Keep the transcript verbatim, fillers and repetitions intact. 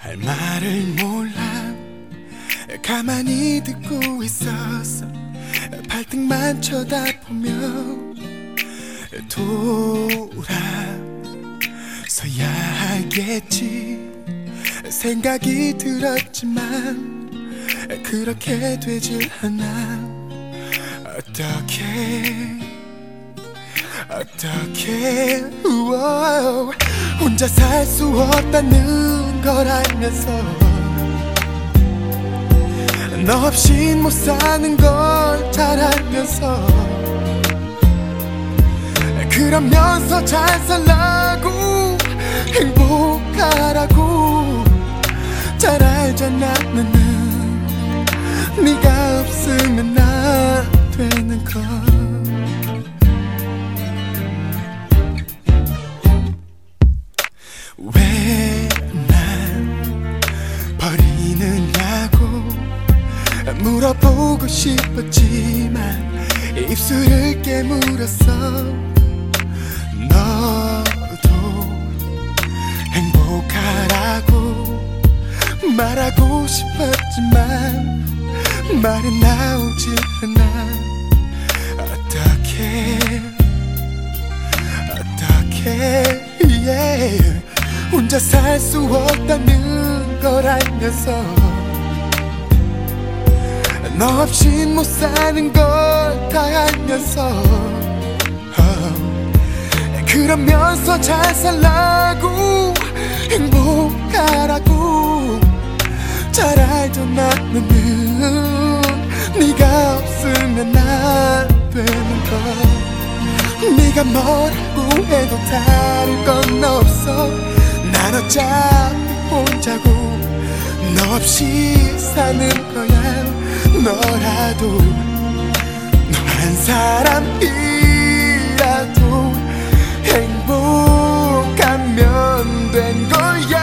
할 말을 몰라 가만히 듣고 있었어. 발등만 쳐다보며 돌아서야 하겠지 생각이 들었지만 그렇게 되질 않아. 어떻게 어떻게 우와, 혼자 살 수 없다는 걸 알면서 너 없인 못 사는 걸 잘 알면서 그러면서 잘 살라고 행복하라고 잘 알잖아. 나는 네가 없으면 나 되는 걸. 왜 난 버리느냐고 물어보고 싶었지만 입술을 깨물었어. 너도 행복하라고 말하고 싶었지만 말이 나오지 않아. 어떻게 어떻게 yeah. 혼자 살 수 없다는 걸 알면서 너 없인 못 사는 걸 다 알면서 oh. 그러면서 잘 살라고 행복하라고 잘 알던 나는 네가 없으면 나 되는 걸. 네가 뭐라고 해도 다를 건 없어. 난 어차피 혼자고 너 없이 사는 거야. 너라도 너 한 사람이라도 행복하면 된 거야.